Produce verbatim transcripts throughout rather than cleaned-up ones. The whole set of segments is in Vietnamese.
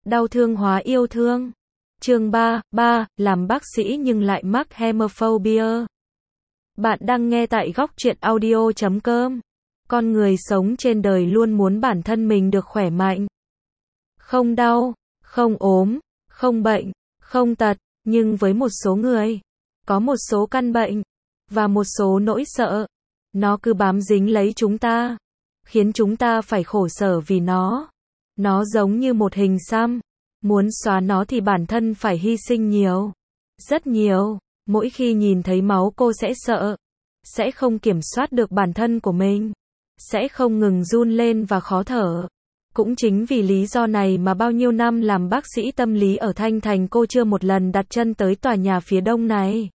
Đau thương hóa yêu thương. Chương ba, ba, làm bác sĩ nhưng lại mắc hemophobia. Bạn đang nghe tại góc truyện audio chấm com. Con người sống trên đời luôn muốn bản thân mình được khỏe mạnh. Không đau, không ốm, không bệnh, không tật, nhưng với một số người, có một số căn bệnh, và một số nỗi sợ, nó cứ bám dính lấy chúng ta, khiến chúng ta phải khổ sở vì nó. Nó giống như một hình xăm, muốn xóa nó thì bản thân phải hy sinh nhiều, rất nhiều. Mỗi khi nhìn thấy máu cô sẽ sợ, sẽ không kiểm soát được bản thân của mình, sẽ không ngừng run lên và khó thở. Cũng chính vì lý do này mà bao nhiêu năm làm bác sĩ tâm lý ở Thanh Thành cô chưa một lần đặt chân tới tòa nhà phía đông này.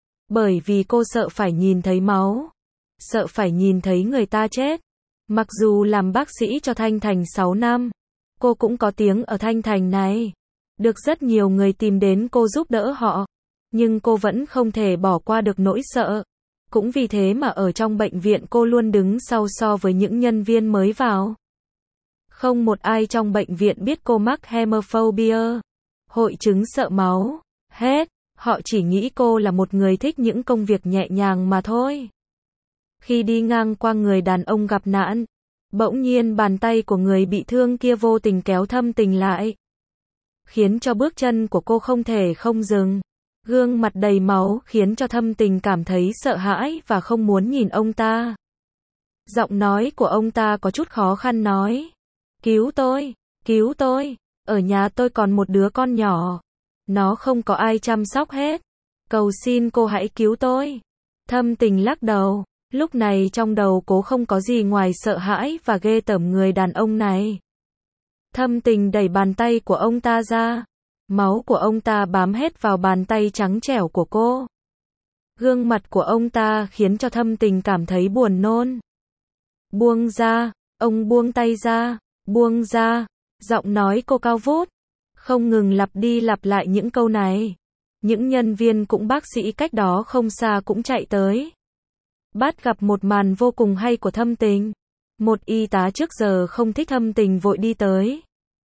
Bởi vì cô sợ phải nhìn thấy máu, sợ phải nhìn thấy người ta chết. Mặc dù làm bác sĩ cho Thanh Thành sáu năm, cô cũng có tiếng ở Thanh Thành này, được rất nhiều người tìm đến cô giúp đỡ họ, nhưng cô vẫn không thể bỏ qua được nỗi sợ. Cũng vì thế mà ở trong bệnh viện cô luôn đứng sau so với những nhân viên mới vào. Không một ai trong bệnh viện biết cô mắc hemophobia, hội chứng sợ máu, hết. Họ chỉ nghĩ cô là một người thích những công việc nhẹ nhàng mà thôi. Khi đi ngang qua người đàn ông gặp nạn, bỗng nhiên bàn tay của người bị thương kia vô tình kéo Thâm Tình lại, khiến cho bước chân của cô không thể không dừng. Gương mặt đầy máu khiến cho Thâm Tình cảm thấy sợ hãi và không muốn nhìn ông ta. Giọng nói của ông ta có chút khó khăn nói: "Cứu tôi, cứu tôi, ở nhà tôi còn một đứa con nhỏ, nó không có ai chăm sóc hết. Cầu xin cô hãy cứu tôi." Thâm Tình lắc đầu, lúc này trong đầu cô không có gì ngoài sợ hãi và ghê tởm người đàn ông này. Thâm Tình đẩy bàn tay của ông ta ra, máu của ông ta bám hết vào bàn tay trắng trẻo của cô. Gương mặt của ông ta khiến cho Thâm Tình cảm thấy buồn nôn. "Buông ra, ông buông tay ra, buông ra." Giọng nói cô cao vút, không ngừng lặp đi lặp lại những câu này. Những nhân viên cũng bác sĩ cách đó không xa cũng chạy tới, bắt gặp một màn vô cùng hay của Thâm Tình. Một y tá trước giờ không thích Thâm Tình vội đi tới.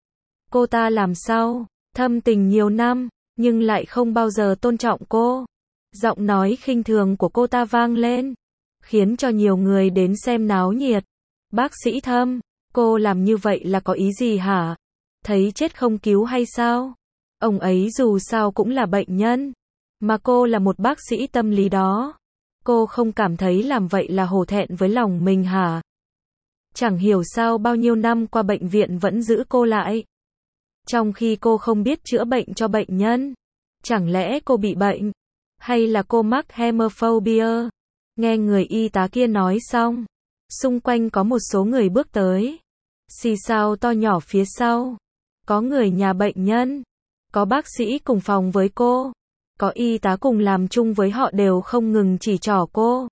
Cô ta làm sao? Thâm Tình nhiều năm, nhưng lại không bao giờ tôn trọng cô. Giọng nói khinh thường của cô ta vang lên, khiến cho nhiều người đến xem náo nhiệt. "Bác sĩ Thâm, cô làm như vậy là có ý gì hả? Thấy chết không cứu hay sao? Ông ấy dù sao cũng là bệnh nhân, mà cô là một bác sĩ tâm lý đó. Cô không cảm thấy làm vậy là hổ thẹn với lòng mình hả? Chẳng hiểu sao bao nhiêu năm qua bệnh viện vẫn giữ cô lại, trong khi cô không biết chữa bệnh cho bệnh nhân. Chẳng lẽ cô bị bệnh? Hay là cô mắc hemophobia?" Nghe người y tá kia nói xong, xung quanh có một số người bước tới, xì xào to nhỏ phía sau. Có người nhà bệnh nhân, có bác sĩ cùng phòng với cô, có y tá cùng làm chung với họ đều không ngừng chỉ trỏ cô.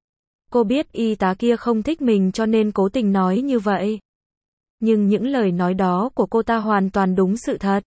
Cô biết y tá kia không thích mình cho nên cố tình nói như vậy. Nhưng những lời nói đó của cô ta hoàn toàn đúng sự thật.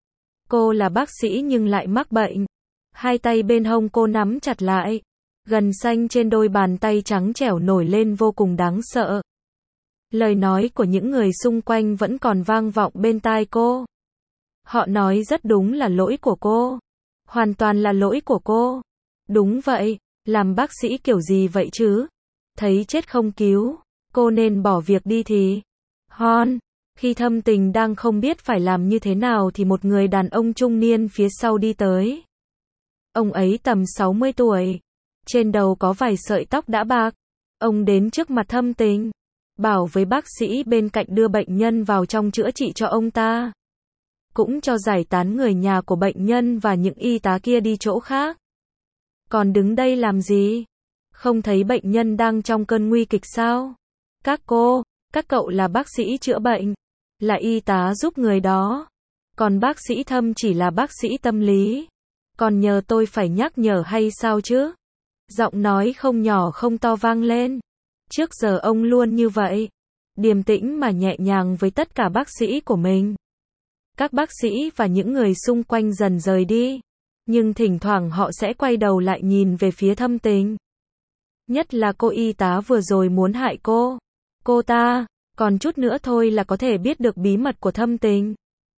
Cô là bác sĩ nhưng lại mắc bệnh. Hai tay bên hông cô nắm chặt lại, gân xanh trên đôi bàn tay trắng trẻo nổi lên vô cùng đáng sợ. Lời nói của những người xung quanh vẫn còn vang vọng bên tai cô. Họ nói rất đúng là lỗi của cô. Hoàn toàn là lỗi của cô. Đúng vậy, làm bác sĩ kiểu gì vậy chứ? Thấy chết không cứu, cô nên bỏ việc đi thì. Hon, khi Thâm Tình đang không biết phải làm như thế nào thì một người đàn ông trung niên phía sau đi tới. Ông ấy tầm sáu mươi tuổi, trên đầu có vài sợi tóc đã bạc. Ông đến trước mặt Thâm Tình, bảo với bác sĩ bên cạnh đưa bệnh nhân vào trong chữa trị cho ông ta, cũng cho giải tán người nhà của bệnh nhân và những y tá kia đi chỗ khác. Còn đứng đây làm gì? Không thấy bệnh nhân đang trong cơn nguy kịch sao? Các cô, các cậu là bác sĩ chữa bệnh, là y tá giúp người đó. Còn bác sĩ Thâm chỉ là bác sĩ tâm lý. Còn nhờ tôi phải nhắc nhở hay sao chứ? Giọng nói không nhỏ không to vang lên. Trước giờ ông luôn như vậy, điềm tĩnh mà nhẹ nhàng với tất cả bác sĩ của mình. Các bác sĩ và những người xung quanh dần rời đi, nhưng thỉnh thoảng họ sẽ quay đầu lại nhìn về phía Thâm Tình. Nhất là cô y tá vừa rồi muốn hại cô. Cô ta, còn chút nữa thôi là có thể biết được bí mật của Thâm Tình.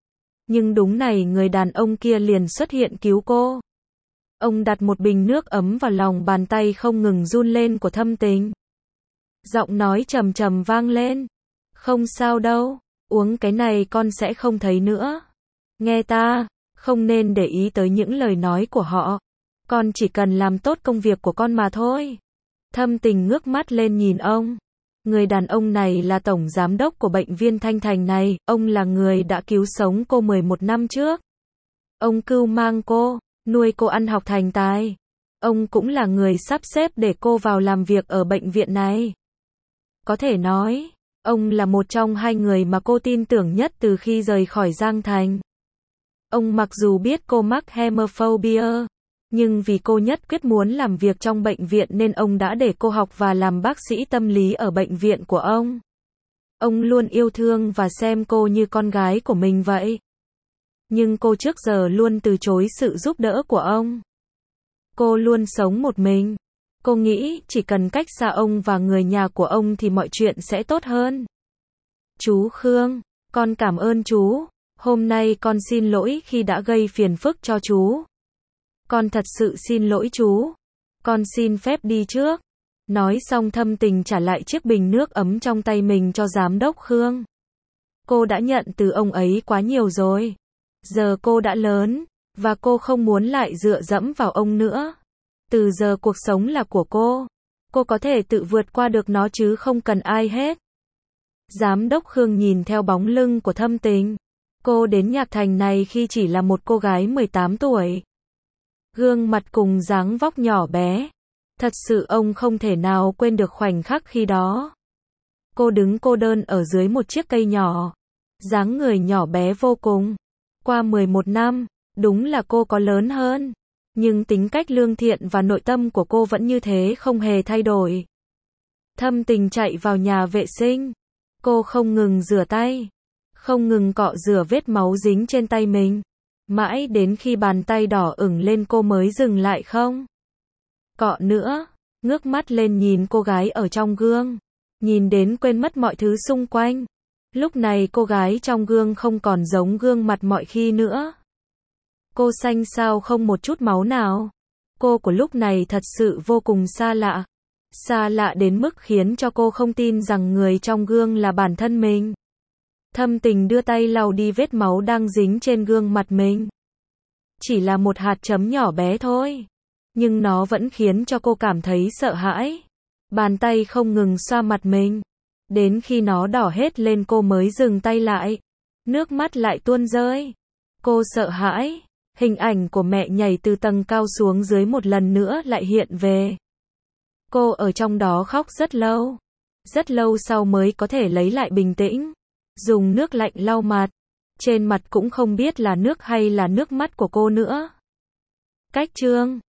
Nhưng đúng này người đàn ông kia liền xuất hiện cứu cô. Ông đặt một bình nước ấm vào lòng bàn tay không ngừng run lên của Thâm Tình. Giọng nói trầm trầm vang lên. Không sao đâu, uống cái này con sẽ không thấy nữa. Nghe ta, không nên để ý tới những lời nói của họ. Con chỉ cần làm tốt công việc của con mà thôi. Thâm Tình ngước mắt lên nhìn ông. Người đàn ông này là tổng giám đốc của bệnh viện Thanh Thành này, ông là người đã cứu sống cô mười một năm trước. Ông cưu mang cô, nuôi cô ăn học thành tài. Ông cũng là người sắp xếp để cô vào làm việc ở bệnh viện này. Có thể nói, ông là một trong hai người mà cô tin tưởng nhất từ khi rời khỏi Giang Thành. Ông mặc dù biết cô mắc hemophobia, nhưng vì cô nhất quyết muốn làm việc trong bệnh viện nên ông đã để cô học và làm bác sĩ tâm lý ở bệnh viện của ông. Ông luôn yêu thương và xem cô như con gái của mình vậy. Nhưng cô trước giờ luôn từ chối sự giúp đỡ của ông. Cô luôn sống một mình. Cô nghĩ chỉ cần cách xa ông và người nhà của ông thì mọi chuyện sẽ tốt hơn. Chú Khương, con cảm ơn chú. Hôm nay con xin lỗi khi đã gây phiền phức cho chú. Con thật sự xin lỗi chú. Con xin phép đi trước. Nói xong Thâm Tình trả lại chiếc bình nước ấm trong tay mình cho giám đốc Khương. Cô đã nhận từ ông ấy quá nhiều rồi. Giờ cô đã lớn, và cô không muốn lại dựa dẫm vào ông nữa. Từ giờ cuộc sống là của cô. Cô có thể tự vượt qua được nó chứ không cần ai hết. Giám đốc Khương nhìn theo bóng lưng của Thâm Tình. Cô đến Nhạc Thành này khi chỉ là một cô gái mười tám tuổi. Gương mặt cùng dáng vóc nhỏ bé. Thật sự ông không thể nào quên được khoảnh khắc khi đó. Cô đứng cô đơn ở dưới một chiếc cây nhỏ. Dáng người nhỏ bé vô cùng. Qua mười một năm, đúng là cô có lớn hơn. Nhưng tính cách lương thiện và nội tâm của cô vẫn như thế không hề thay đổi. Thâm Tình chạy vào nhà vệ sinh. Cô không ngừng rửa tay. Không ngừng cọ rửa vết máu dính trên tay mình. Mãi đến khi bàn tay đỏ ửng lên cô mới dừng lại không. Cọ nữa. Ngước mắt lên nhìn cô gái ở trong gương. Nhìn đến quên mất mọi thứ xung quanh. Lúc này cô gái trong gương không còn giống gương mặt mọi khi nữa. Cô xanh xao không một chút máu nào. Cô của lúc này thật sự vô cùng xa lạ. Xa lạ đến mức khiến cho cô không tin rằng người trong gương là bản thân mình. Thâm Tình đưa tay lau đi vết máu đang dính trên gương mặt mình. Chỉ là một hạt chấm nhỏ bé thôi. Nhưng nó vẫn khiến cho cô cảm thấy sợ hãi. Bàn tay không ngừng xoa mặt mình. Đến khi nó đỏ hết lên cô mới dừng tay lại. Nước mắt lại tuôn rơi. Cô sợ hãi. Hình ảnh của mẹ nhảy từ tầng cao xuống dưới một lần nữa lại hiện về. Cô ở trong đó khóc rất lâu. Rất lâu sau mới có thể lấy lại bình tĩnh. Dùng nước lạnh lau mặt. Trên mặt cũng không biết là nước hay là nước mắt của cô nữa. Cách chương